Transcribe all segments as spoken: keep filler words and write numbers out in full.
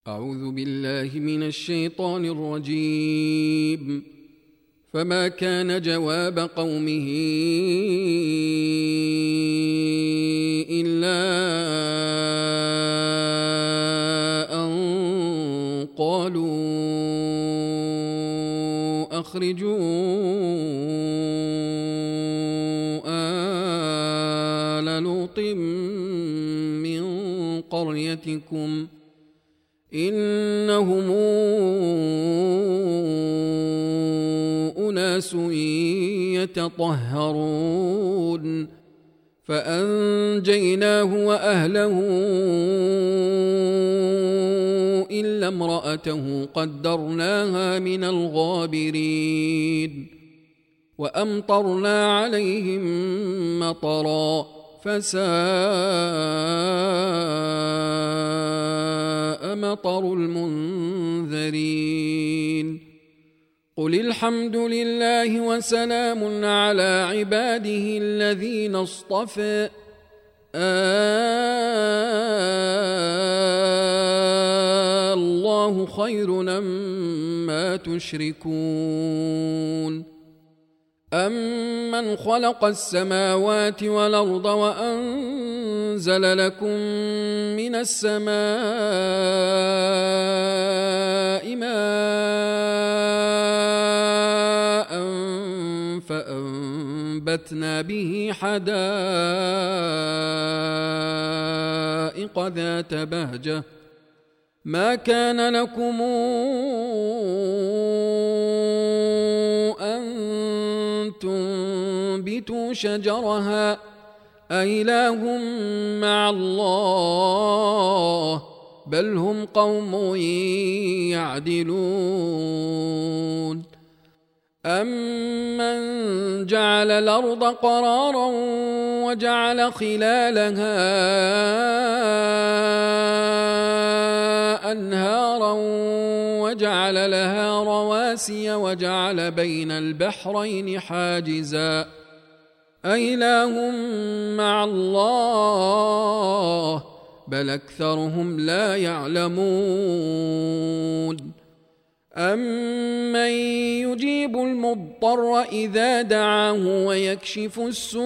أعوذ بالله من الشيطان الرجيم. فما كان جواب قومه إلا أن قالوا أخرجوا آل لوط من قريتكم إنهم أناس يتطهرون فأنجيناه وأهله إلا امرأته قدرناها من الغابرين وأمطرنا عليهم مطرا فساء مطر المنذرين. قل الحمد لله وسلام على عباده الذين اصطفى الله خير أمّا تشركون. أَمَّنْ خَلَقَ السَّمَاوَاتِ وَالْأَرْضَ وَأَنزَلَ لَكُم مِّنَ السَّمَاءِ مَاءً فَأَنبَتْنَا بِهِ حَدَائِقَ ذَاتَ بَهْجَةٍ ما كان لكم أن تنبتوا شجرها أإله مع الله بل هم قوم يعدلون. أمن جعل الأرض قرارا وجعل خلالها أنهارا وجعل لها رواسي وجعل بين البحرين حاجزا أإله مع الله بل أكثرهم لا يعلمون. أمن يجيب المضطر إذا دعاه ويكشف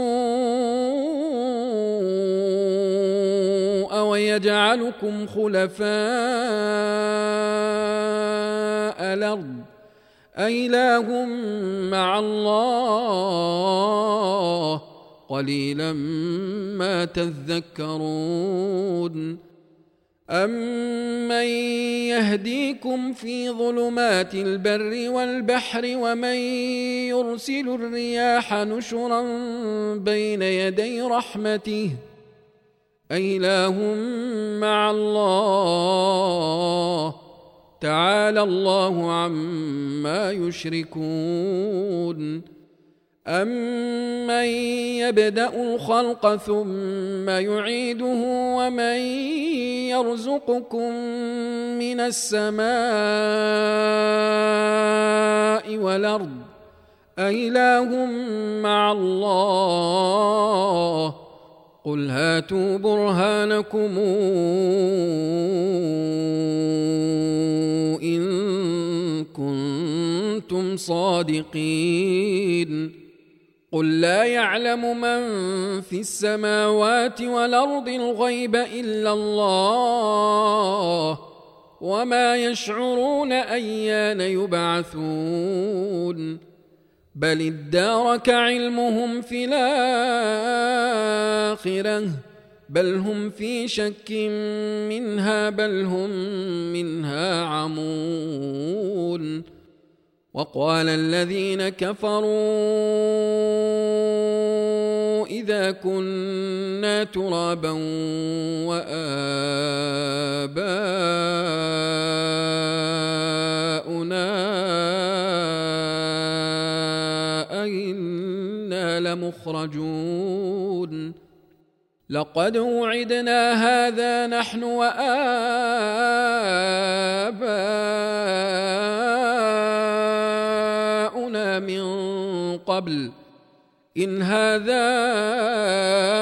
السوء ويجعلكم خلفاء الأرض أإله مع الله قليلا ما تذكرون. أمن يهديكم في ظلمات البر والبحر ومن يرسل الرياح نشرا بين يدي رحمته أإله مع الله تعالى الله عما يشركون. أمن يبدأ الخلق ثم يعيده ومن يرزقكم من السماء والأرض أإله مع الله قل هاتوا برهانكم إن كنتم صادقين. قل لا يعلم من في السماوات والأرض الغيب إلا الله وما يشعرون أيان يبعثون بل ادارك علمهم في الآخرة بل هم في شك منها بل هم منها عمون. وقال الذين كفروا إذا كنا ترابا وآباؤنا أئنا لمخرجون لقد وعدنا هذا نحن وآباؤنا من قبل إن هذا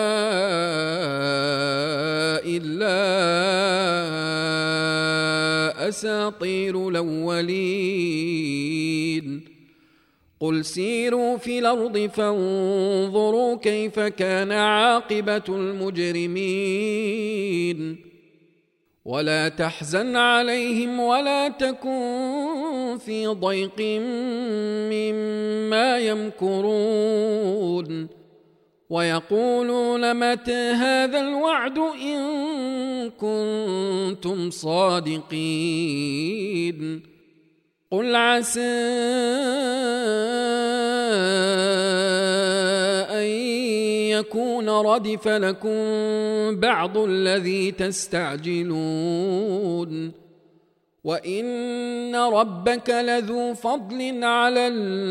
إلا أساطير الأولين قل سيروا في الأرض فانظروا كيف كان عاقبة المجرمين ولا تحزن عليهم ولا تكن في ضيق مما يمكرون ويقولون متى هذا الوعد إن كنتم صادقين قل عسى أن يكون ردف لكم بعض الذي تستعجلون وإن ربك لذو فضل على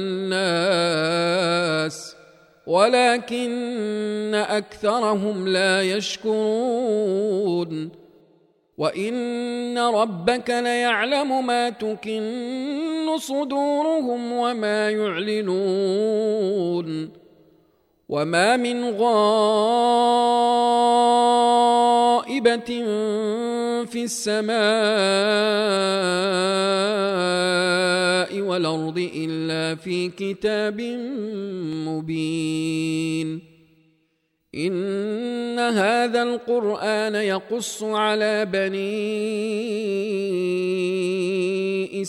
الناس ولكن أكثرهم لا يشكرون وإن ربك ليعلم ما تكن صدورهم وما يعلنون وما من غائبة في السماء والأرض إلا في كتاب مبين إن هذا القرآن يقص على بني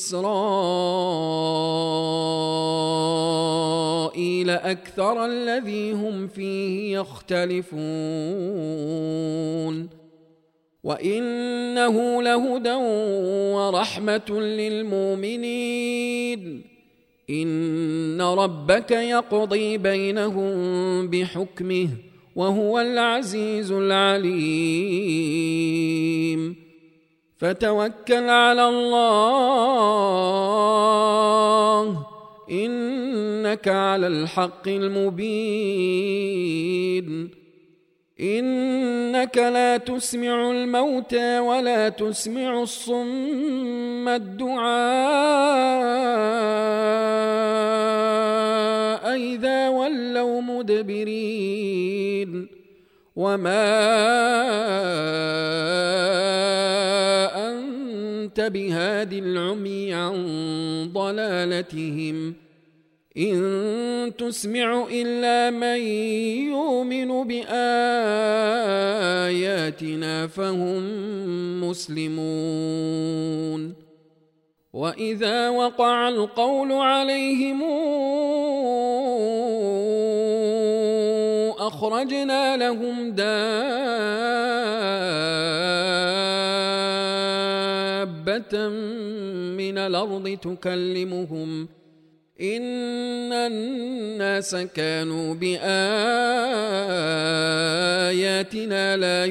إسرائيل أكثر الذي هم فيه يختلفون وإنه لهدى ورحمة للمؤمنين إن ربك يقضي بينهم بحكمه وهو العزيز العليم فتوكل على الله إنك على الحق المبين إنك لا تسمع الموتى ولا تسمع الصم الدعاء إذا ولوا مدبرين وما أنت بهاد العمي عن ضلالتهم إن تسمع إلا من يؤمن بآياتنا فهم مسلمون وإذا وقع القول عليهم أخرجنا لهم دابة من الأرض تكلمهم إن الناس كانوا بآياتنا لا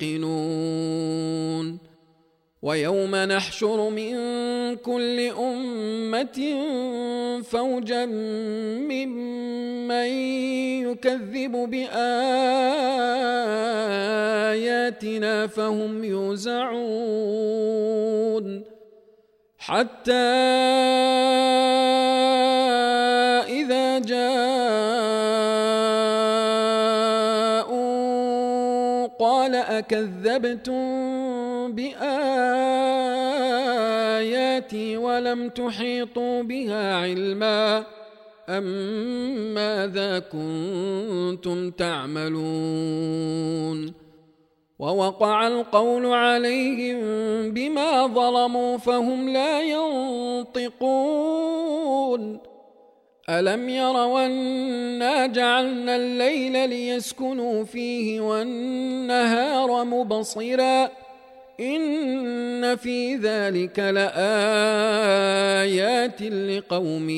يوقنون ويوم نحشر من كل أمة فوجا ممن يكذب بآياتنا فهم يوزعون حتى إذا جاءوا قال أكذبتم بآياتي ولم تحيطوا بها علما أم ماذا كنتم تعملون ووقع القول عليهم بما ظلموا فهم لا ينطقون ألم يروا أنا جعلنا الليل ليسكنوا فيه والنهار مبصرا إن في ذلك لآيات لقوم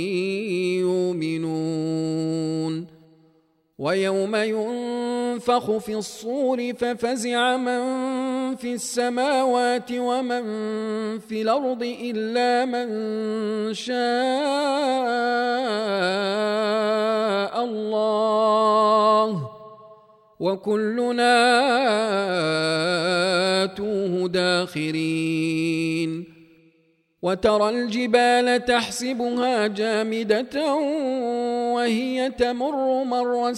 يؤمنون ويوم ينفخ في الصور ففزع من في السماوات ومن في الأرض إلا من شاء الله وكلنا آتوه داخرين وترى الجبال تحسبها جامدة وهي تمر مر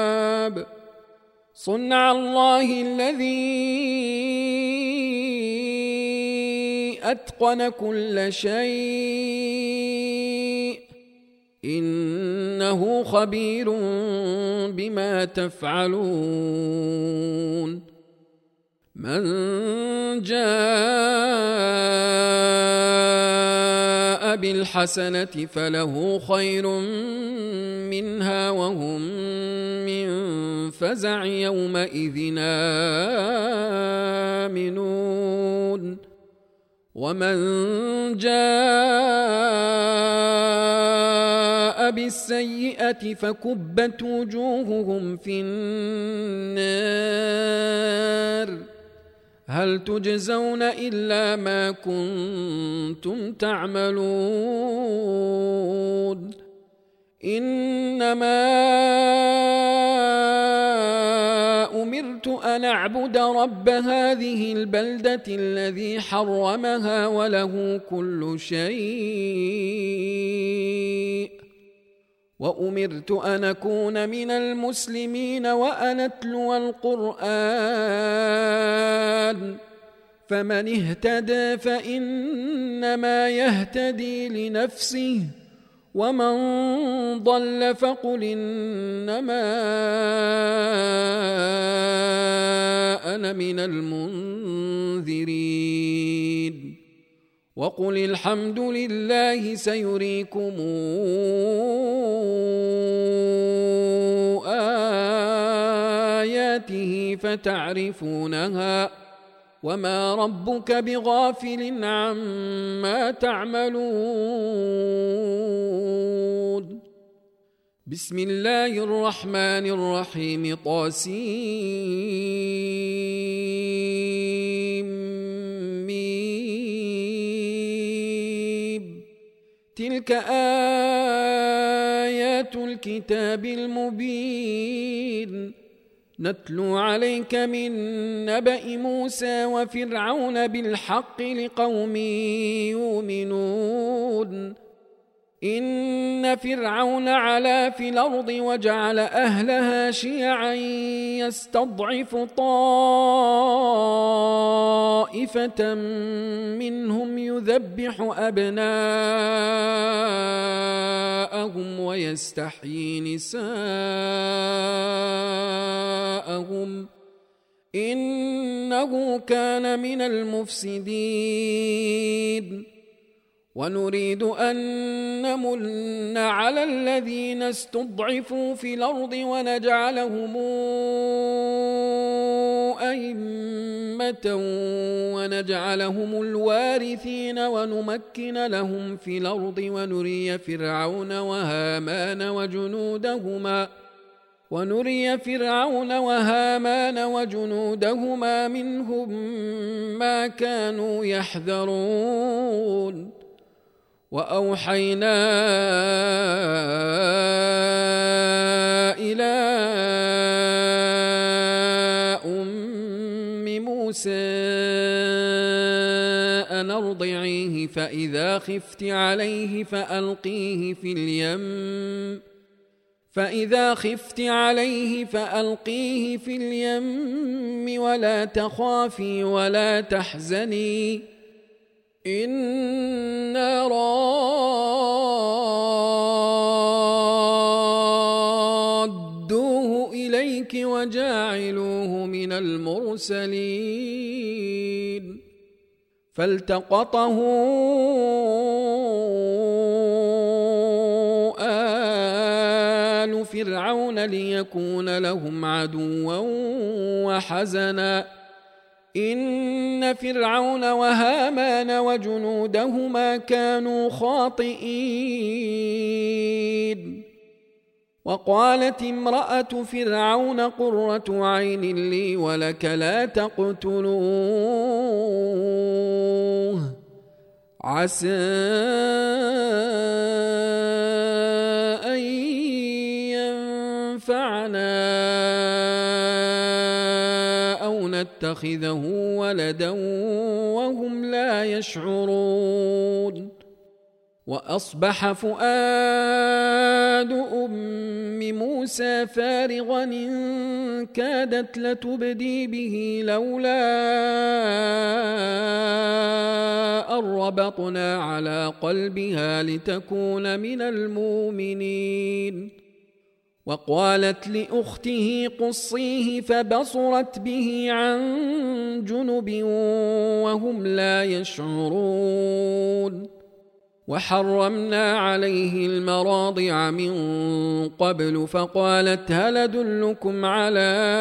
السحاب صنع الله الذي أتقن كل شيء إنه خبير بما تفعلون من جاء بالحسنة فله خير منها وهم من فزع يومئذ آمنون ومن جاء بالسيئة فكبت وجوههم في النار هل تجزون إلا ما كنتم تعملون إنما أمرت أن أعبد رب هذه البلدة الذي حرمها وله كل شيء وأمرت أن أكون من المسلمين وأن أتلو القرآن فمن اهتدى فإنما يهتدي لنفسه ومن ضل فقل إنما أنا من المنذرين وقل الحمد لله سيريكم آياته فتعرفونها وما ربك بغافل عما تعملون بسم الله الرحمن الرحيم طاسيم تلك آيات الكتاب المبين نتلو عليك من نبأ موسى وفرعون بالحق لقوم يؤمنون إن فرعون علا في الأرض وجعل أهلها شيعا يستضعف طائفة منهم يذبح أبناءهم ويستحيي نساءهم إنه كان من المفسدين ونريد أن نمن على الذين استضعفوا في الأرض ونجعلهم أئمة ونجعلهم الوارثين ونمكن لهم في الأرض ونري فرعون وهامان وجنودهما ونري فرعون وهامان وجنودهما منهم ما كانوا يحذرون وأوحينا إلى أم موسى أن أرضعيه فإذا خفت عليه فألقيه في اليم فإذا خفت عليه فألقيه في اليم ولا تخافي ولا تحزني إنا رادوه إليك وجاعلوه من المرسلين فالتقطه آل فرعون ليكون لهم عدوا وحزنا إن فرعون وهامان وجنودهما كانوا خاطئين وقالت امرأة فرعون قرة عين لي ولك لا تقتلوه عسى أن ينفعنا أو نتخذه ولدا وهم لا يشعرون وأصبح فؤاد أم موسى فارغا إن كادت لتبدي به لولا وربطنا على قلبها لتكون من المؤمنين. وقالت لأخته قصيه فبصرت به عن جنب وهم لا يشعرون. وحرمنا عليه المراضع من قبل فقالت هل أدلكم على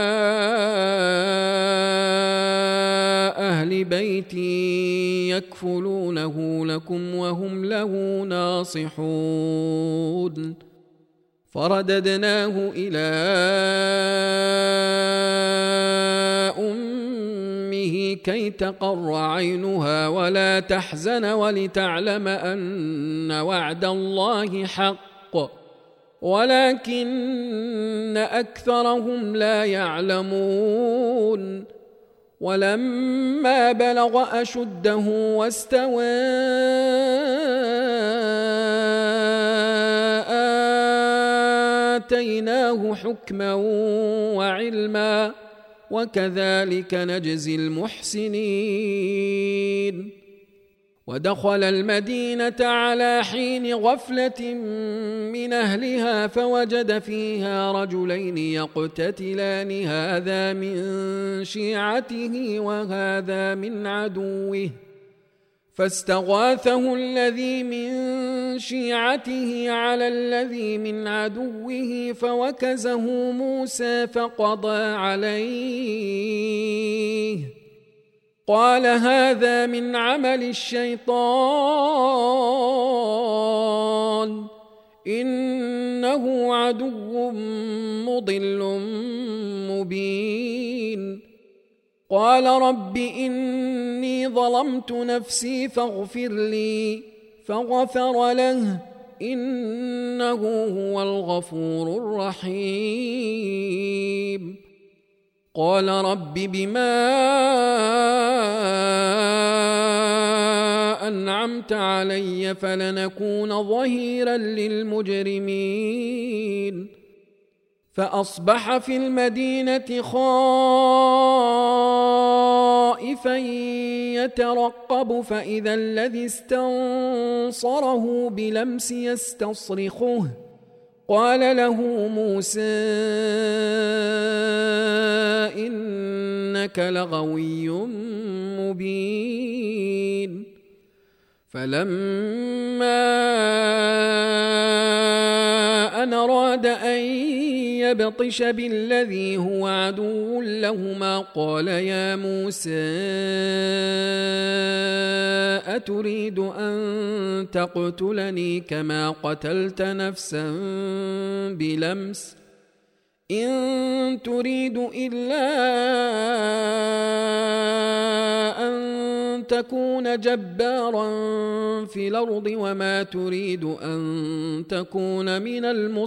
أهل بيت يكفلونه لكم وهم له ناصحون. فرددناه إلى أمه كي تقر عينها ولا تحزن ولتعلم أن وعد الله حق ولكن أكثرهم لا يعلمون. ولما بلغ أشده واستوى آتيناه حكما وعلما وكذلك نجزي المحسنين. ودخل المدينة على حين غفلة من أهلها فوجد فيها رجلين يقتتلان هذا من شيعته وهذا من عدوه فاستغاثه الذي من شيعته على الذي من عدوه فوكزه موسى فقضى عليه قال هذا من عمل الشيطان إنه عدو مضل مبين. قال رب إني ظلمت نفسي فاغفر لي فغفر له إنه هو الغفور الرحيم. قال رب بما أنعمت علي فلنكون ظهيرا للمجرمين. فأصبح في المدينة خائفا يترقب فإذا الذي استنصره بلمس يستصرخه قال له موسى إنك لغوي مبين. فلما أن أراد أن يبطش بالذي هو عدو لهما قال يا موسى أتريد أن تقتلني كما قتلت نفسا بلمس إن تريد إلا أن تكون جبارا في الأرض وما تريد أن تكون من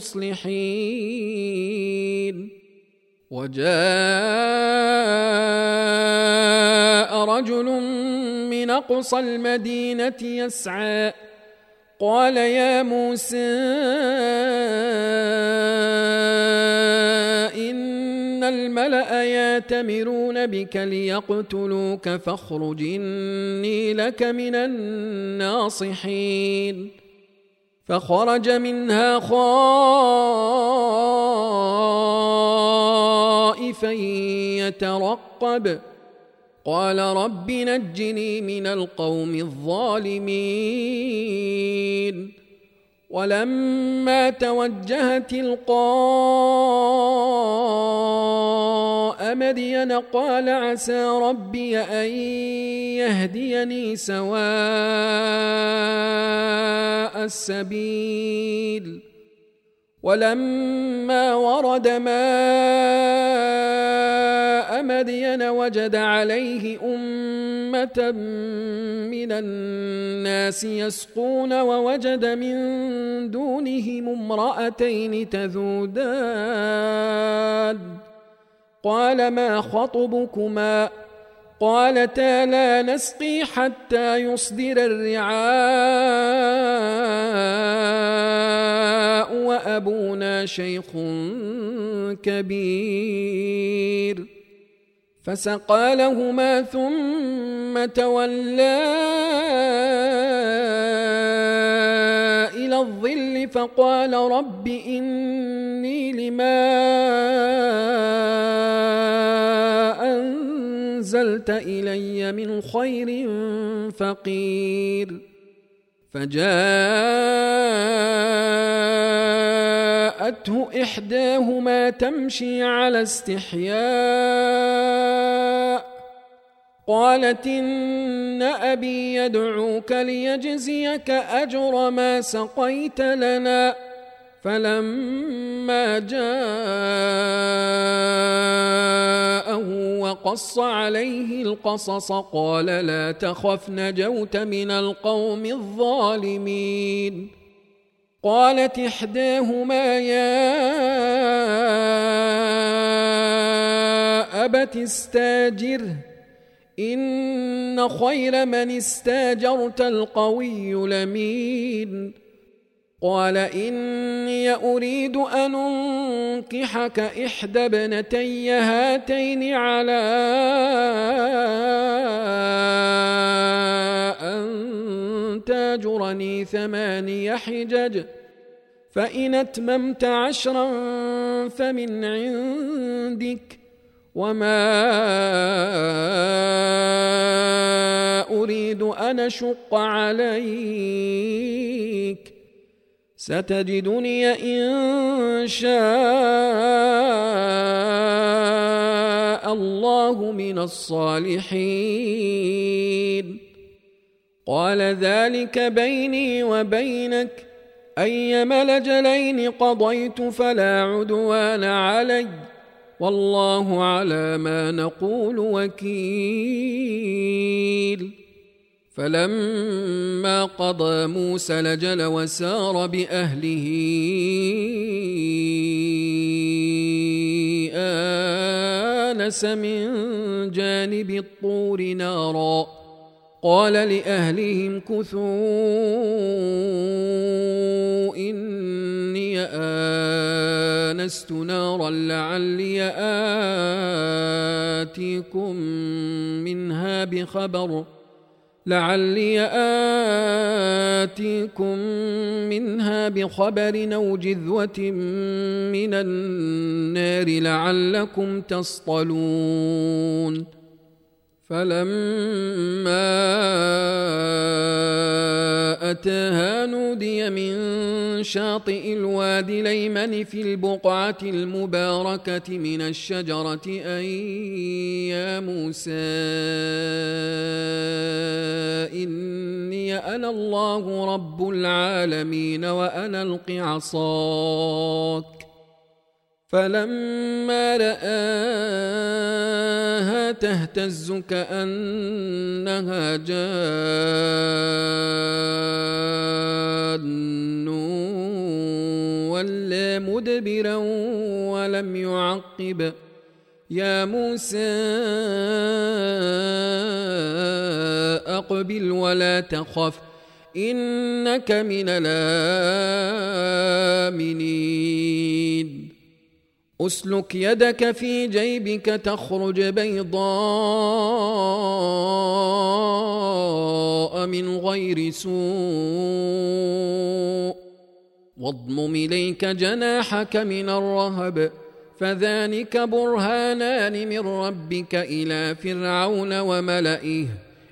المصلحين. وجاء رجل من أقصى المدينة يسعى قال يا موسى إن الملأ يأتمرون بك ليقتلوك فاخرج إني لك من الناصحين. فخرج منها خائفا يترقب قال رب نجني من القوم الظالمين. ولما توجه تلقاء مدين قال عسى ربي أن يهديني سواء السبيل. ولما ورد ماء مدين وجد عليه أمة من الناس يسقون ووجد من دونهم امرأتين تذودان قال ما خطبكما قالتا لا نسقي حتى يصدر الرعاء وأبونا شيخ كبير. فسقى لهما ثم تولى إلى الظل فقال رب إني لما أنزلت إلي من خير فقير فجاءته إحداهما تمشي على استحياء قالت إن أبي يدعوك ليجزيك أجر ما سقيت لنا فلما جاءه وقص عليه القصص قال لا تخف نجوت من القوم الظالمين قالت إحداهما يا أبت استاجره إن خير من استاجرت القوي الأمين قال إني أريد أن أنكحك إحدى ابنتي هاتين على أن تاجرني ثماني حجج فإن أتممت عشرا فمن عندك وما أريد أن أشق عليك ستجدني إن شاء الله من الصالحين قال ذلك بيني وبينك أيما الأجلين قضيت فلا عدوان علي والله على ما نقول وكيل فلما قضى موسى الأجل وسار بأهله آنس من جانب الطور نارا قال لأهلهم كثوا إني آنست نارا لعلي آتيكم منها بخبر لعلي آتيكم منها بخبر أو جذوة من النار لعلكم تصطلون فلما أتاها نودي من شاطئ الوادي الأيمن في البقعة المباركة من الشجرة أن يا موسى إني أنا الله رب العالمين وأن ألق عصاك فلما رآها تهتز كأنها جان ولا مدبرا ولم يعقب يا موسى أقبل ولا تخف إنك من الآمنين أسلك يدك في جيبك تخرج بيضاء من غير سوء واضمم إليك جناحك من الرهب فذلك برهانان من ربك إلى فرعون وملئه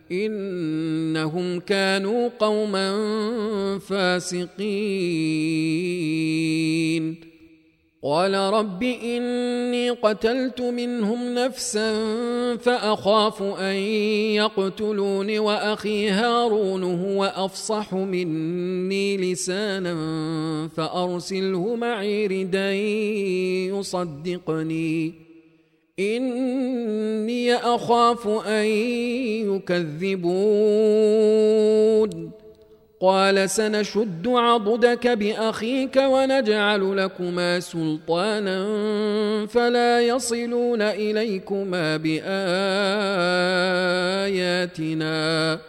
إنهم كانوا قوما فاسقين قال رب إني قتلت منهم نفسا فأخاف أن يقتلون وأخي هارون هو أفصح مني لسانا فأرسله معي ردا يصدقني إني أخاف أن يكذبون قال سنشد عضدك بأخيك ونجعل لكما سلطانا فلا يصلون إليكما بآياتنا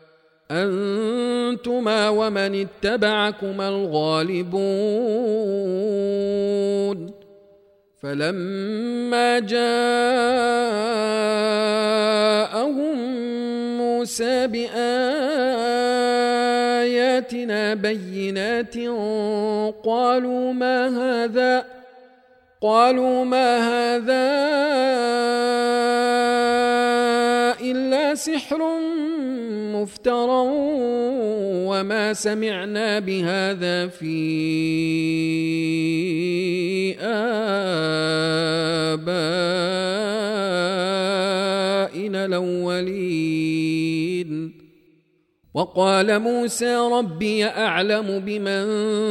أنتما ومن اتبعكما الغالبون فلما جاءهم موسى بآياتنا بينات قالوا ما هذا قالوا ما هذا إلا سحر مفترى وما سمعنا بهذا في آبائنا الأولين. وقال موسى ربي أعلم بمن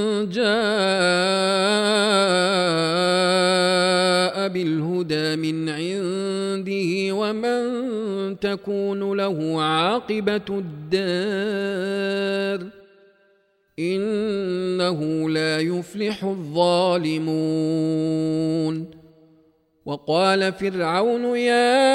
جاء بالهدى من عنده ومن تكون له عاقبة الدار إنه لا يفلح الظالمون. وقال فرعون يا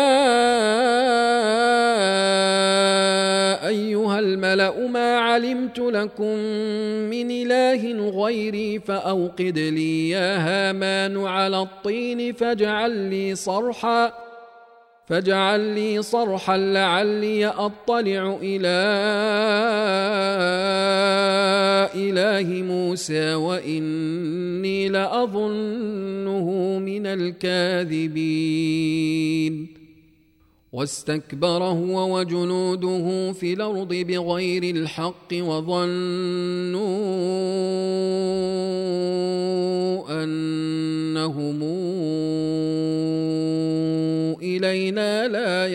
أيها الملأ ما علمت لكم من إله غيري فأوقد لي يا هامان على الطين فاجعل لي صرحا فاجعل لي صرحا لعلي أطلع إلى إله موسى وإني لأظنه من الكاذبين. واستكبر هو وجنوده في الأرض بغير الحق وظنوا أنهم إلينا لا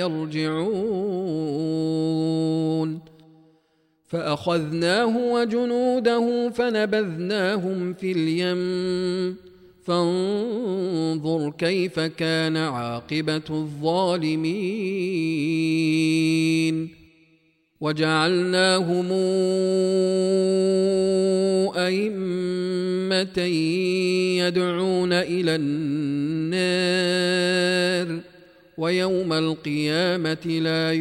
يرجعون. فأخذناه وجنوده فنبذناهم في اليم فانظر كيف كان عاقبة الظالمين. وجعلناهم أئمة يدعون إلى النار ويوم القيامة لا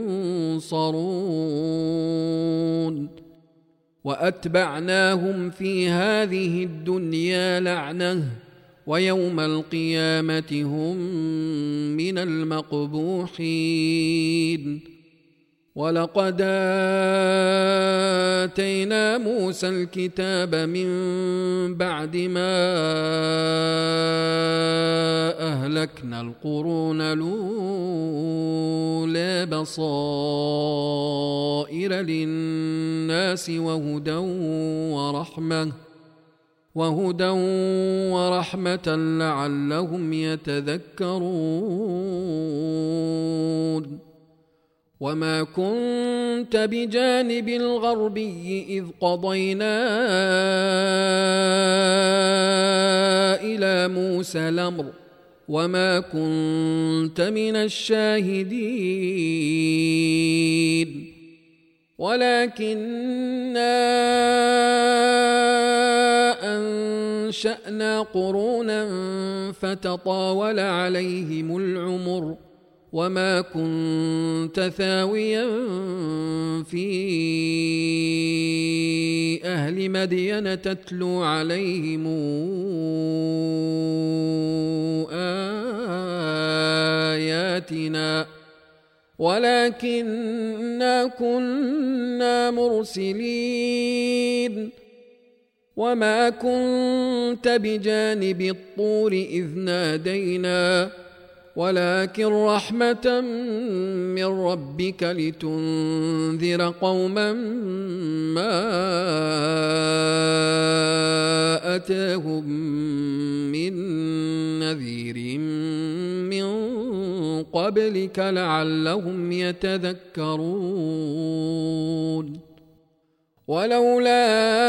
ينصرون. وأتبعناهم في هذه الدنيا لعنة ويوم القيامة هم من المقبوحين. ولقد آتينا موسى الكتاب من بعد ما أهلكنا القرون الأولى بصائر للناس وهدى ورحمة وهدى ورحمة لعلهم يتذكرون. وما كنت بجانب الغربي إذ قضينا إلى موسى الأمر وما كنت من الشاهدين ولكننا أنشأنا قرونا فتطاول عليهم العمر وما كنت ثاويا في أهل مدين تتلو عليهم آياتنا ولكننا كنا مرسلين. وما كنت بجانب الطور إذ نادينا ولكن رحمة من ربك لتنذر قوما ما أتاهم من نذير من قبلك لعلهم يتذكرون. ولولا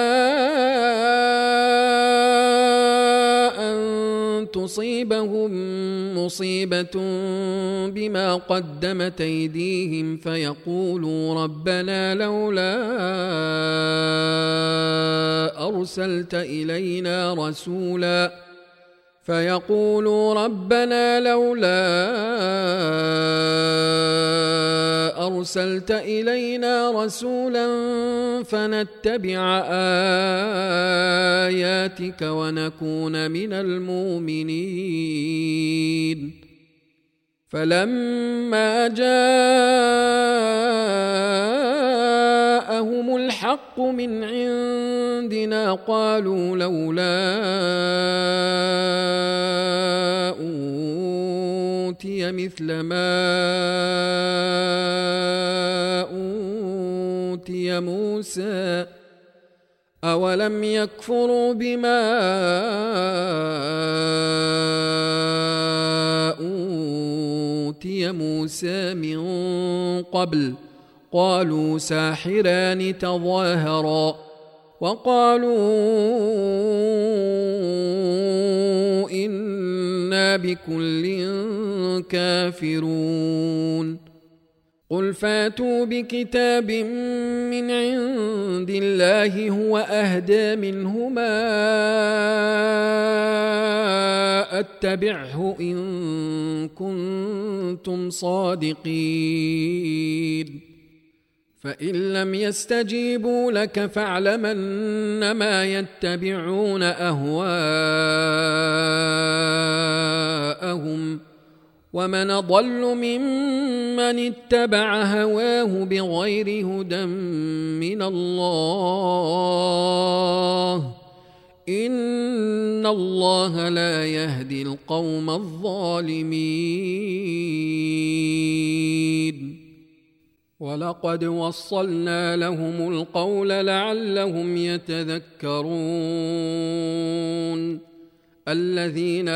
أن تصيبهم مصيبة بما قدمت أيديهم فيقولوا ربنا لولا أرسلت إلينا رسولا فيقولوا ربنا لولا أرسلت إلينا رسولا فنتبع آياتك ونكون من المؤمنين فلما جاءهم الحق من عندنا قالوا لولا أوتي مثل ما أوتي موسى أولم يكفروا بما أوتي موسى من قبل قالوا ساحران تظاهرا وقالوا إنا بكل كافرون قل فاتوا بكتاب من عند الله هو أهدى منهما أتبعه إن كنتم صادقين فإن لم يستجيبوا لك فاعلم أنما يتبعون أهواءهم ومن ضل ممن اتبع هواه بغير هدى من الله إن الله لا يهدي القوم الظالمين ولقد وصلنا لهم القول لعلهم يتذكرون الذين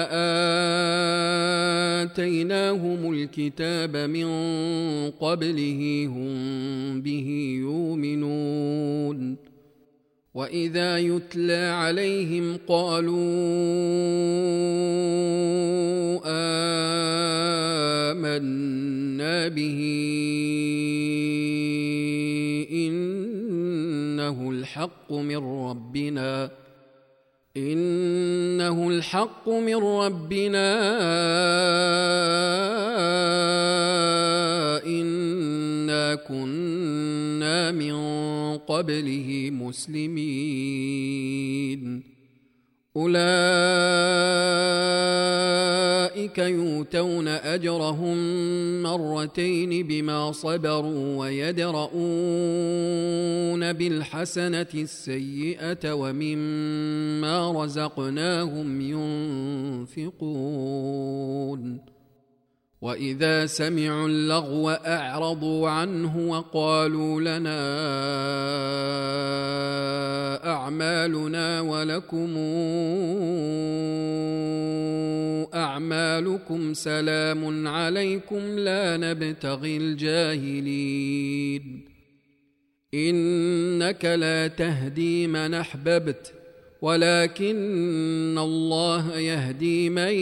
آتيناهم الكتاب من قبله هم به يؤمنون وإذا يتلى عليهم قالوا آمنا به إنه الحق من ربنا إنه الحق من ربنا إنا كنا من قبله مسلمين أولئك يؤتون أجرهم مرتين بما صبروا ويدرؤون بالحسنة السيئة ومما رزقناهم ينفقون وإذا سمعوا اللغو أعرضوا عنه وقالوا لنا أعمالنا ولكم أعمالكم سلام عليكم لا نبتغي الجاهلين إنك لا تهدي من أحببت ولكن الله يهدي من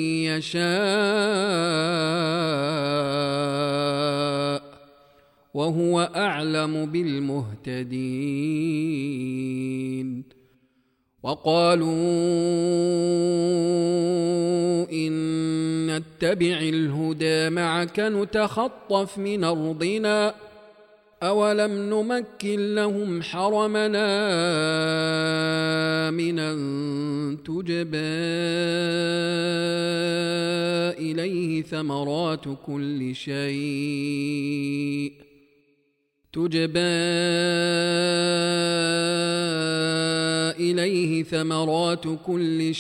يشاء وهو أعلم بالمهتدين وقالوا إن نتبع الهدى معك نتخطف من أرضنا أولم نمكن لهم حرمنا آمنا تجبى إليه ثمرات كل شيء تجبى إليه ثمرات كل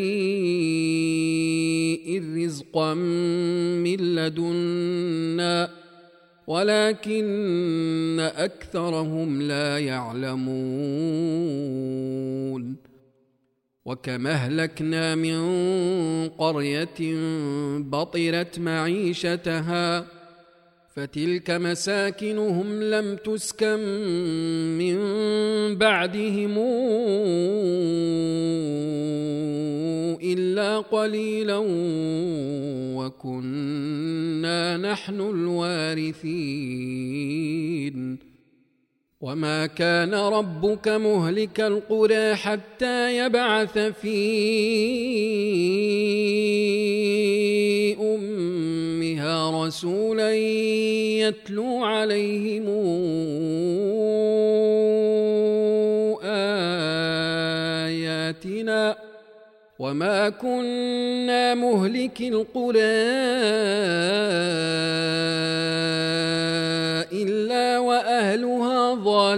شيء رزقا من لدنا ولكن أكثرهم لا يعلمون وكم أهلكنا من قرية بطرت معيشتها فتلك مساكنهم لم تسكن من بعدهم إلا قليلا وكنا نحن الوارثين وما كان ربك مهلك القرى حتى يبعث في أمها رسولا يتلو عليهم آياتنا وما كنا مهلك القرى إلا وأهلها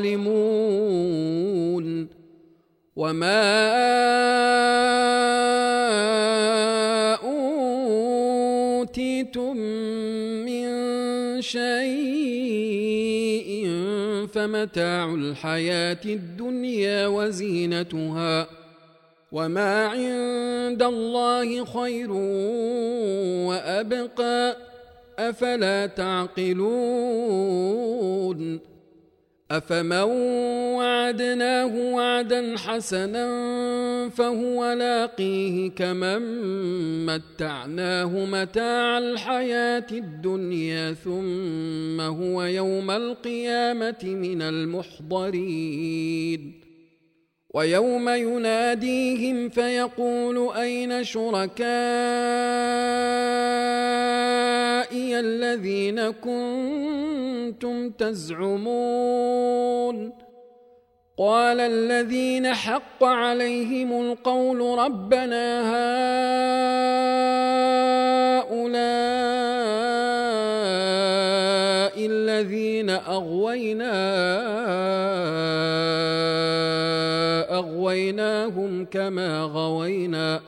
ظالمون وما أوتيتم من شيء فمتاع الحياة الدنيا وزينتها وما عند الله خير وأبقى أفلا تعقلون أفمن وعدناه وعدا حسنا فهو لاقيه كمن متعناه متاع الحياة الدنيا ثم هو يوم القيامة من المحضرين ويوم يناديهم فيقول أين شركائي الذين كنتم تزعمون قال الذين حق عليهم القول ربنا هؤلاء الذين أغوينا أغويناهم كما غوينا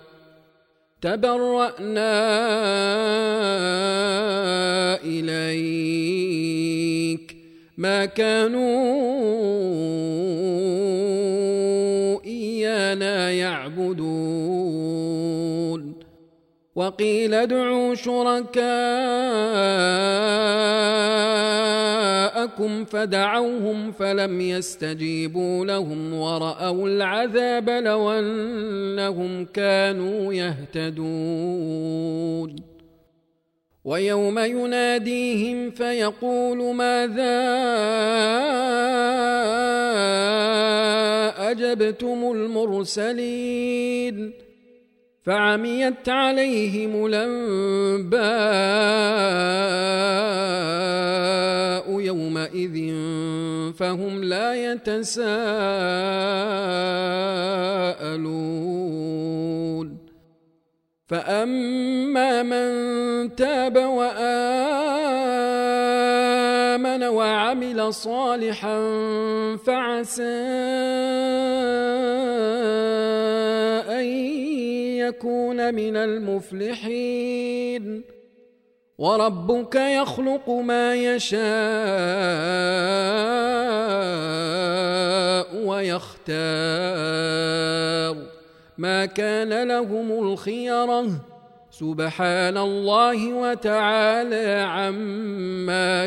تبرأنا إليك ما كانوا إيانا يعبدون وقيل ادعوا شركاءكم فدعوهم فلم يستجيبوا لهم ورأوا العذاب لو أنهم كانوا يهتدون ويوم يناديهم فيقول ماذا أجبتم المرسلين فعميت عليهم الأنباء يومئذ فهم لا يتساءلون فأما من تاب وآمن وعمل صالحا فعسى أن يكون من المفلحين وربك يخلق ما يشاء ويختار ما كان لهم الخيرة سبحان الله وتعالى عما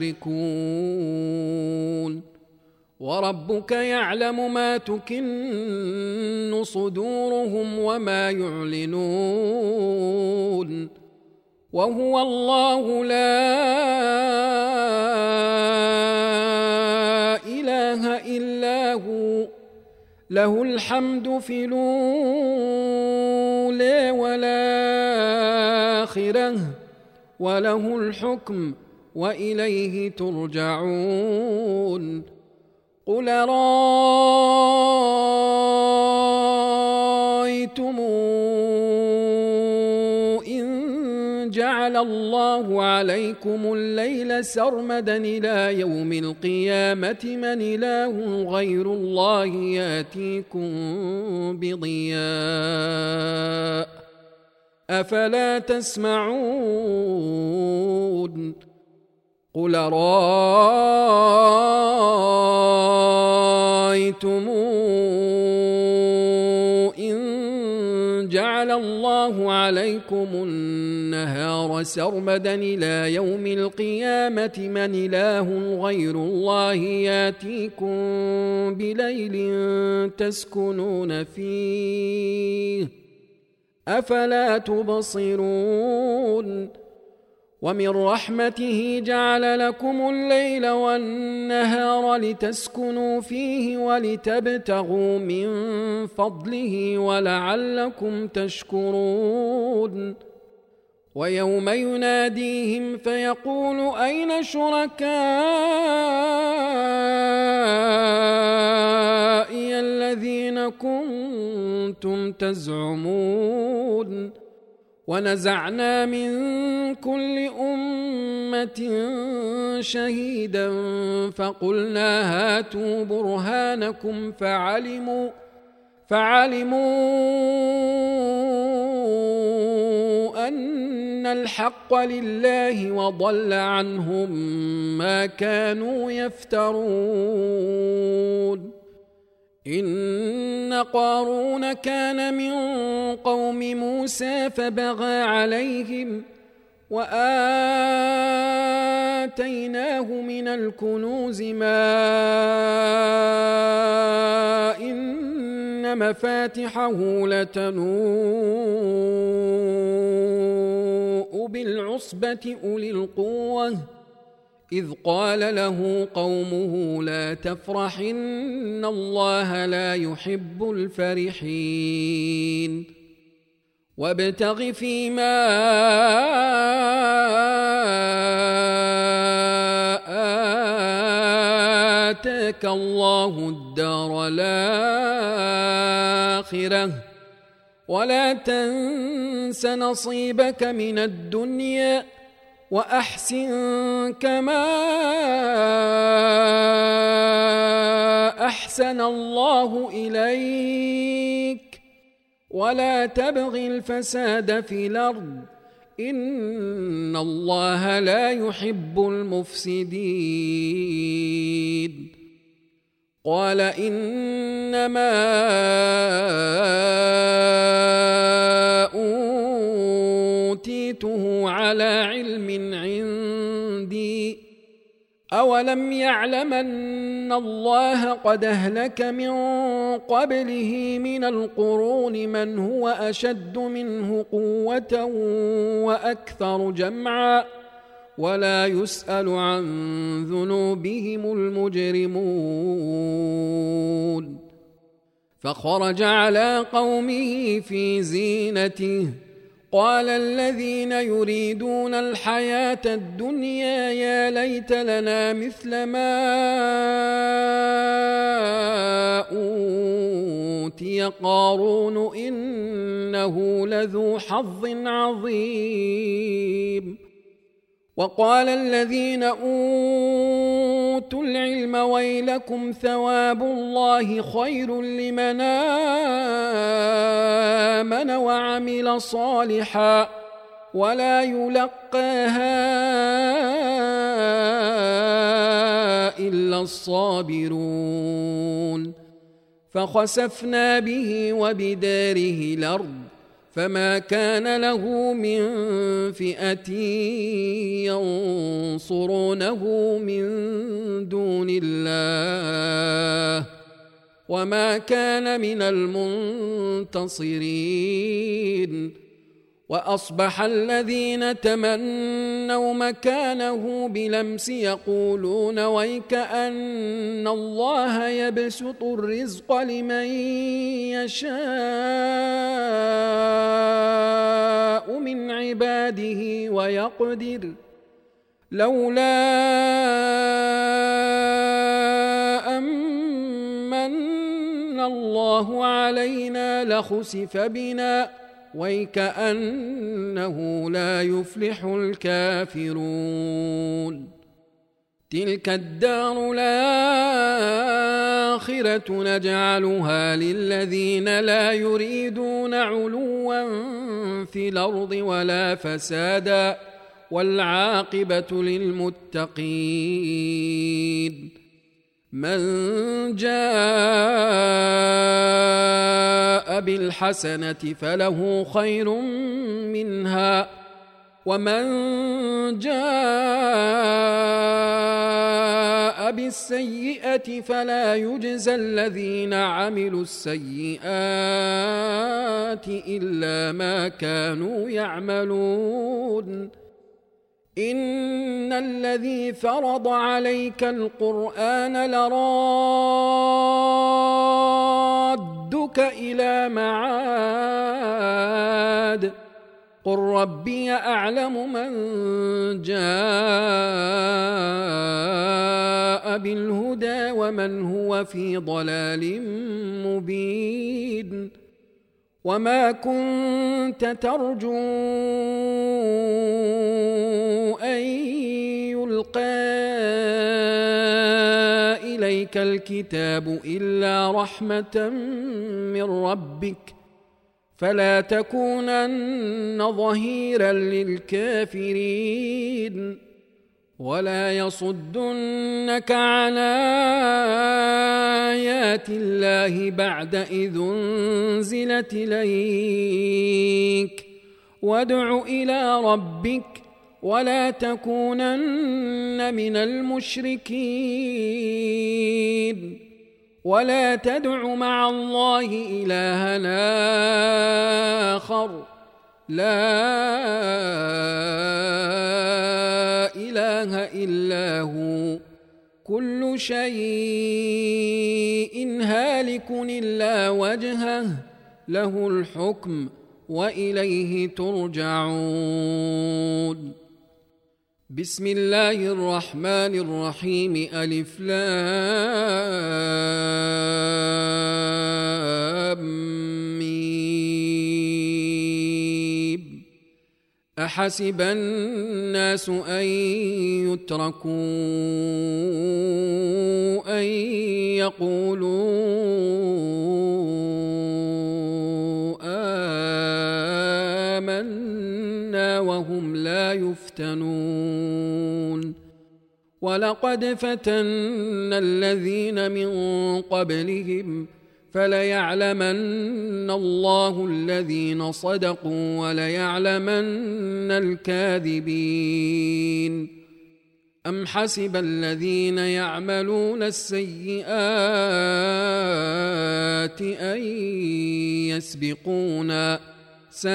يشركون وربك يعلم ما تكن صدورهم وما يعلنون وهو الله لا إله إلا هو له الحمد في الأولى والآخرة وله الحكم وإليه ترجعون قل رأيتم إن جعل الله عليكم الليل سرمدا إلى يوم القيامة من إله غير الله يأتيكم بضياء أفلا تسمعون قل رأيتم إن جعل الله عليكم النهار سرمدا إلى يوم القيامة من إله غير الله يأتيكم بليل تسكنون فيه أفلا تبصرون ومن رحمته جعل لكم الليل والنهار لتسكنوا فيه ولتبتغوا من فضله ولعلكم تشكرون ويوم يناديهم فيقول أين شركائي الذين كنتم تزعمون ونزعنا من كل أمة شهيدا فقلنا هاتوا برهانكم فعلموا فعلموا أن الحق لله وضل عنهم ما كانوا يفترون إن قارون كان من قوم موسى فبغى عليهم وآتيناه من الكنوز ما إن مفاتحه لتنوء بالعصبة أولي القوة إذ قال له قومه لا تفرح إن الله لا يحب الفرحين وابتغ فيما آتاك الله الدار الآخرة ولا تنس نصيبك من الدنيا وأحسن كما أحسن الله إليك ولا تبغ الفساد في الأرض إن الله لا يحب المفسدين قال إنما أوتيته على علم عندي أولم يعلم أن الله قد أهلك من قبله من القرون من هو أشد منه قوة وأكثر جمعا ولا يسأل عن ذنوبهم المجرمون فخرج على قومه في زينته قال الذين يريدون الحياة الدنيا يا ليت لنا مثل ما أوتي قارون إنه لذو حظ عظيم وقال الذين أوتوا العلم ويلكم ثواب الله خير لمن آمن وعمل صالحا ولا يلقاها إلا الصابرون فخسفنا به وبداره الأرض فما كان له من فئة ينصرونه من دون الله وما كان من المنتصرين وأصبح الذين تمنوا مكانه بلمس يقولون ويكأن الله يبسط الرزق لمن يشاء من عباده ويقدر لولا أمن الله علينا لخسف بنا ويكأنه لا يفلح الكافرون تلك الدار الآخرة نجعلها للذين لا يريدون علوا في الأرض ولا فسادا والعاقبة للمتقين من جاء بالحسنة فله خير منها ومن جاء بالسيئة فلا يجزى الذين عملوا السيئات إلا ما كانوا يعملون إن الذي فرض عليك القرآن لرادك إلى معاد قل ربي أعلم من جاء بالهدى ومن هو في ضلال مبين وما كنت ترجو أن يلقى إليك الكتاب إلا رحمة من ربك فلا تكونن ظهيرا للكافرين ولا يصدنك عن آيات الله بعد إذ أنزلت إليك وادع إلى ربك ولا تكونن من المشركين ولا تدع مع الله إلها آخر لا إله إلا هو كل شيء هالك إلا وجهه له الحكم وإليه ترجعون. بسم الله الرحمن الرحيم ألف لام ميم أحسب الناس أن يتركوا أن يقولوا آمنا وهم لا يفتنون ولقد فتنا الذين من قبلهم فليعلمن الله الذين صدقوا وليعلمن الكاذبين. أم حسب الذين يعملون السيئات أن يسبقونا ساء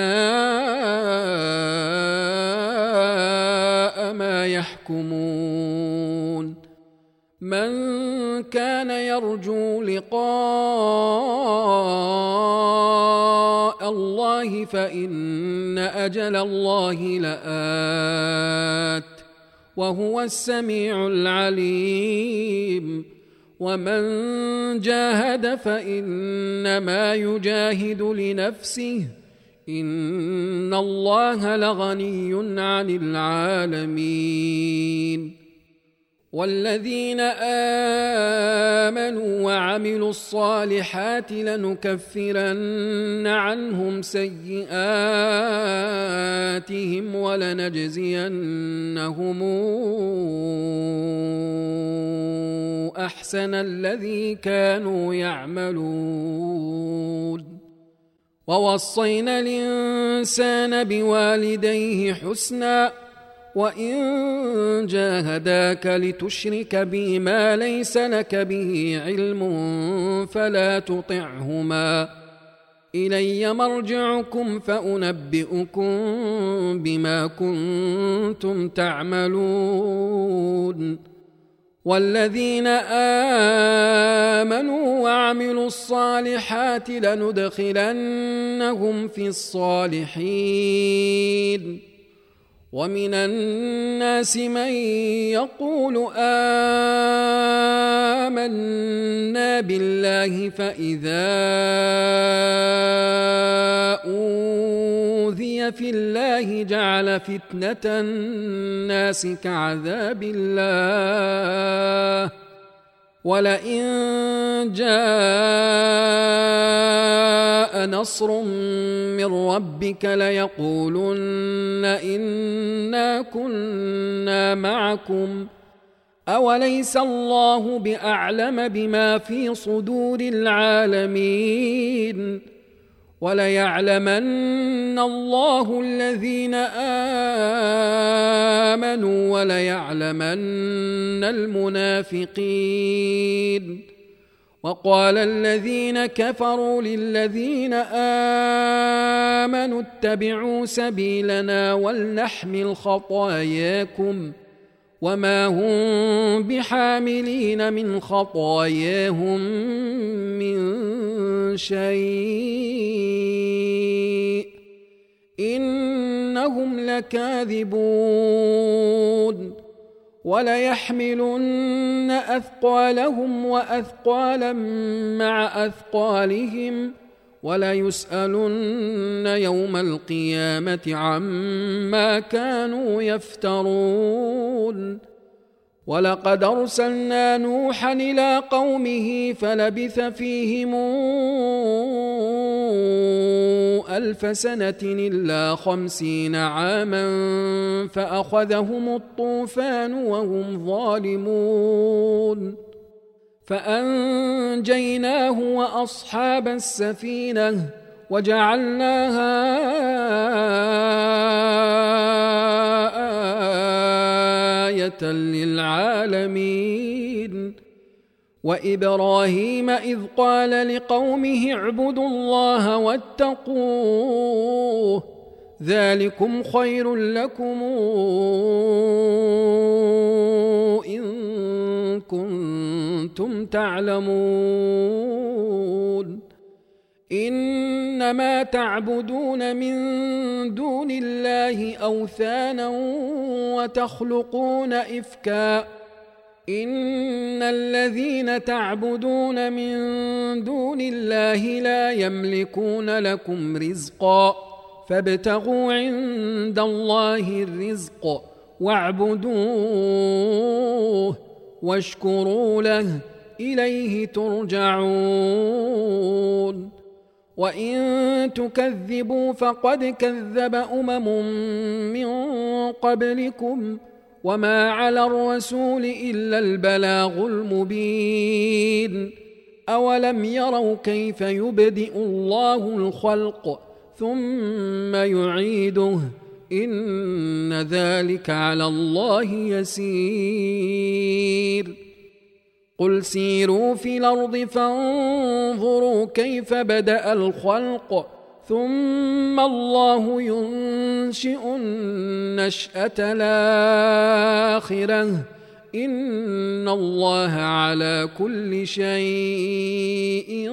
ما يحكمون. من كان يرجو لقاء الله فإن أجل الله لآت وهو السميع العليم. ومن جاهد فإنما يجاهد لنفسه إن الله لغني عن العالمين. والذين آمنوا وعملوا الصالحات لنكفرن عنهم سيئاتهم ولنجزينهم أحسن الذي كانوا يعملون. ووصينا الإنسان بوالديه حسنا وإن جاهداك لتشرك بي ما ليس لك به علم فلا تطعهما إلي مرجعكم فأنبئكم بما كنتم تعملون. والذين آمنوا وعملوا الصالحات لندخلنهم في الصالحين. ومن الناس من يقول آمنا بالله فإذا أوذي في الله جعل فتنة الناس كعذاب الله ولئن جاء نصر من ربك ليقولن إنا كنا معكم أوليس الله بأعلم بما في صدور العالمين. وليعلمن الله الذين آمنوا وليعلمن المنافقين. وقال الذين كفروا للذين آمنوا اتبعوا سبيلنا ولنحمل خطاياكم وما هم بحاملين من خطاياهم من شيء إنهم لكاذبون وليحملن أثقالهم وأثقالا مع أثقالهم وليسألن يوم القيامة عما كانوا يفترون ولقد أرسلنا نوحا إلى قومه فلبث فيهم ألف سنة إلا خمسين عاما فأخذهم الطوفان وهم ظالمون فأنجيناه وأصحاب السفينة وجعلناها آية للعالمين وإبراهيم إذ قال لقومه اعبدوا الله واتقوه ذلكم خير لكم إن كنتم تعلمون إنما تعبدون من دون الله أوثانا وتخلقون إفكا إن الذين تعبدون من دون الله لا يملكون لكم رزقا فابتغوا عند الله الرزق واعبدوه واشكروا له إليه ترجعون وإن تكذبوا فقد كذب أمم من قبلكم وما على الرسول إلا البلاغ المبين أولم يروا كيف يبدئ الله الخلق ثم يعيده إن ذلك على الله يسير قل سيروا في الأرض فانظروا كيف بدأ الخلق ثم الله ينشئ النشأة الآخرة إن الله على كل شيء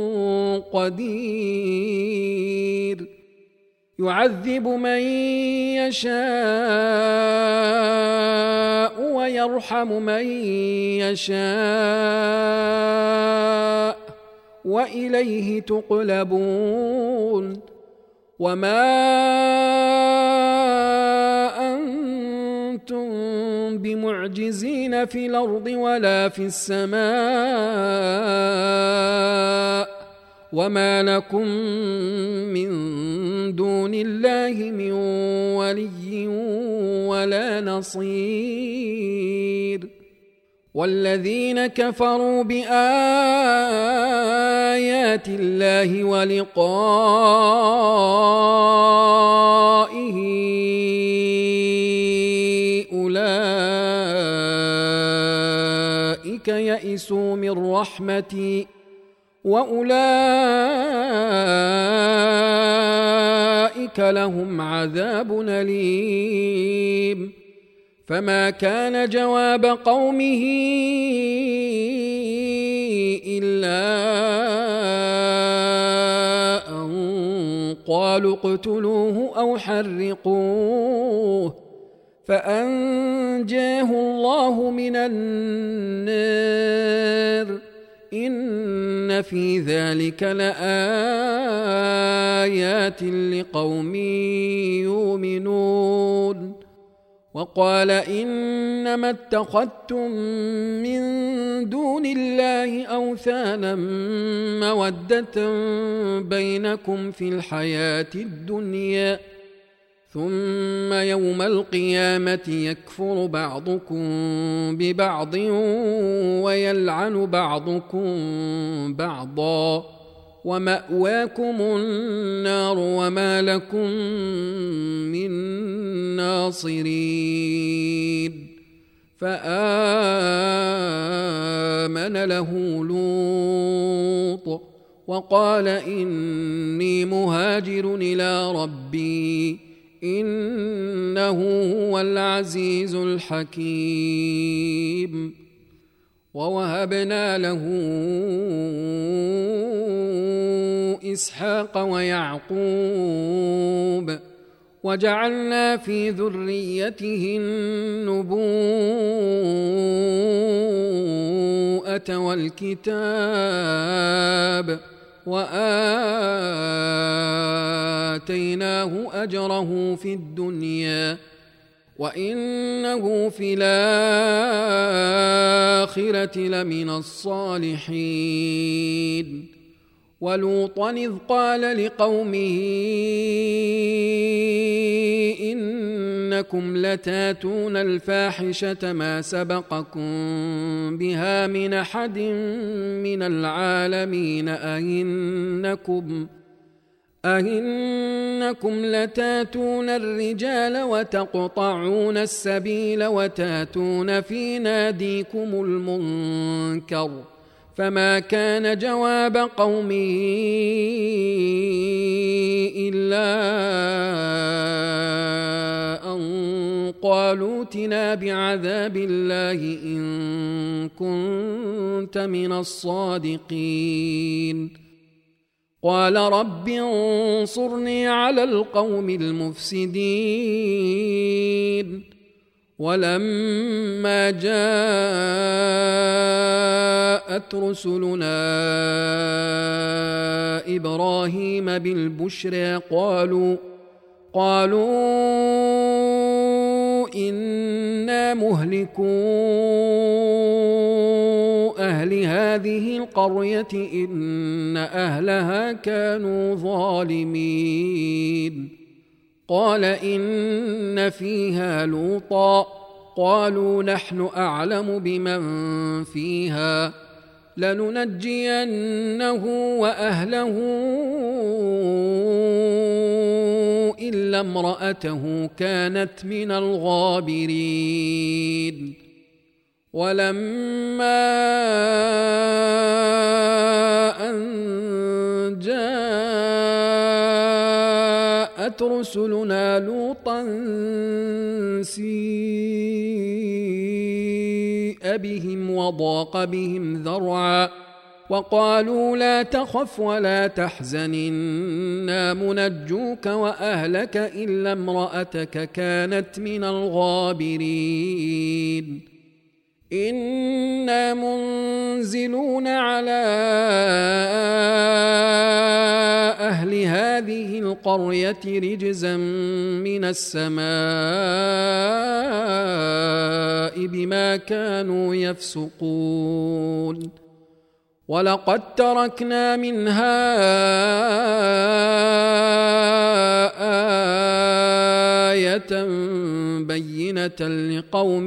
قدير يعذب من يشاء ويرحم من يشاء وإليه تقلبون وما أنتم بمعجزين في الأرض ولا في السماء وما لكم من دون الله من ولي ولا نصير والذين كفروا بآيات الله ولقائه أولئك يئسوا من رحمتي وأولئك لهم عذاب أليم فما كان جواب قومه إلا أن قالوا اقتلوه أو حرقوه فأنجاه الله من النار إن في ذلك لآيات لقوم يؤمنون وقال إنما اتخذتم من دون الله أوثانا مودة بينكم في الحياة الدنيا ثم يوم القيامة يكفر بعضكم ببعض ويلعن بعضكم بعضا ومأواكم النار وما لكم من ناصرين فآمن له لوط وقال إني مهاجر إلى ربي إنه هو العزيز الحكيم ووهبنا له إسحاق ويعقوب وجعلنا في ذريته النبوءة والكتاب وآتيناه أجره في الدنيا وإنه في الآخرة لمن الصالحين. ولوطا إذ قال لقومه إنكم لتاتون الفاحشة ما سبقكم بها من أحد من العالمين أئنكم أئنكم لتاتون الرجال وتقطعون السبيل وتاتون في ناديكم المنكر. فما كان جواب قومه إلا أن قالوا ائتنا بعذاب الله إن كنت من الصادقين. قال رب انصرني على القوم المفسدين. ولما جاءت رسلنا إبراهيم بالبشرى قالوا قالوا إنا مهلكو أهل هذه القرية إن أهلها كانوا ظالمين. قال إن فيها لوطا قالوا نحن أعلم بمن فيها لننجينه وأهله إلا امرأته كانت من الغابرين. ولما أن جاءت رسلنا لوطا سيء بهم وضاق بهم ذرعا وقالوا لا تخف ولا تحزن إنا منجوك وأهلك إلا امرأتك كانت من الغابرين. إنا منزلون على أهل هذه القرية رجزا من السماء بما كانوا يفسقون. ولقد تركنا منها آية بينة لقوم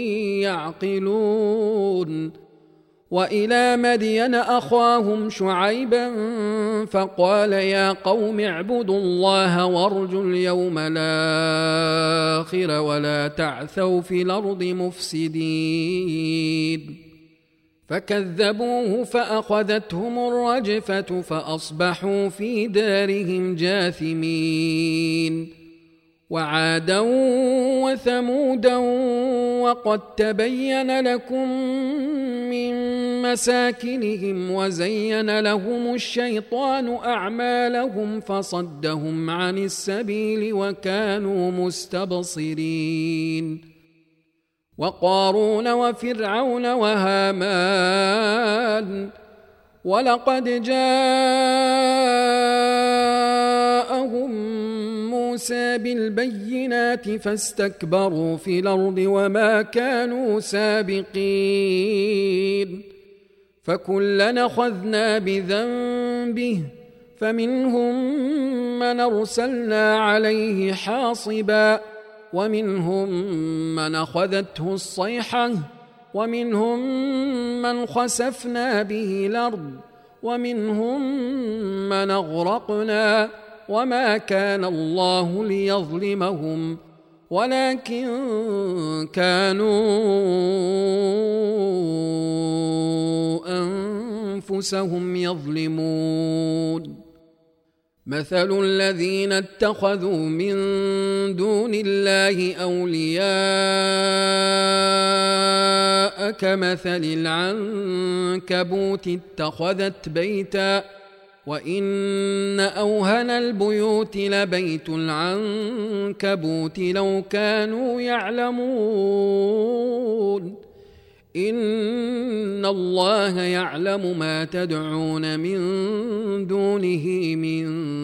يعقلون. وإلى مدين أخاهم شعيبا فقال يا قوم اعبدوا الله وارجوا اليوم الآخر ولا تعثوا في الأرض مفسدين. فكذبوه فأخذتهم الرجفة فأصبحوا في دارهم جاثمين. وعادا وثمودا وقد تبين لكم من مساكنهم وزين لهم الشيطان أعمالهم فصدهم عن السبيل وكانوا مستبصرين. وقارون وفرعون وهامان ولقد جاءهم موسى بالبينات فاستكبروا في الأرض وما كانوا سابقين. فكلنا أخذنا بذنبه فمنهم من أرسلنا عليه حاصبا ومنهم من أخذته الصيحة ومنهم من خسفنا به الأرض ومنهم من أغرقنا وما كان الله ليظلمهم ولكن كانوا أنفسهم يظلمون. مثل الذين اتخذوا من دون الله أولياء كمثل العنكبوت اتخذت بيتا وإن أوهن البيوت لبيت العنكبوت لو كانوا يعلمون إن الله يعلم ما تدعون من دونه من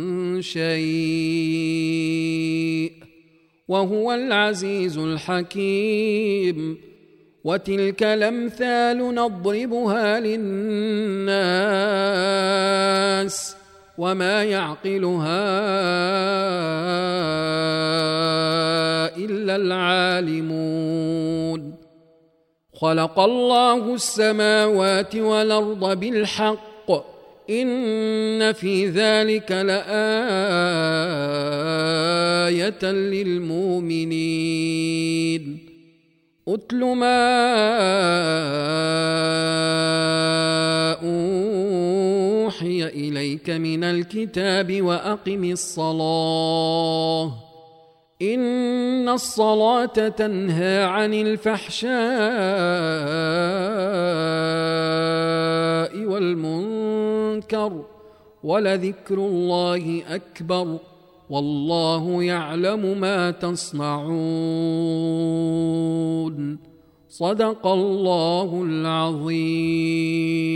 شيء وهو العزيز الحكيم وتلك الأمثال نضربها للناس وما يعقلها إلا العالمون خلق الله السماوات والأرض بالحق إن في ذلك لآية للمؤمنين أتل ما أوحي إليك من الكتاب وأقم الصلاة إن الصلاة تنهى عن الفحشاء والمنكر ولذكر الله أكبر والله يعلم ما تصنعون صدق الله العظيم.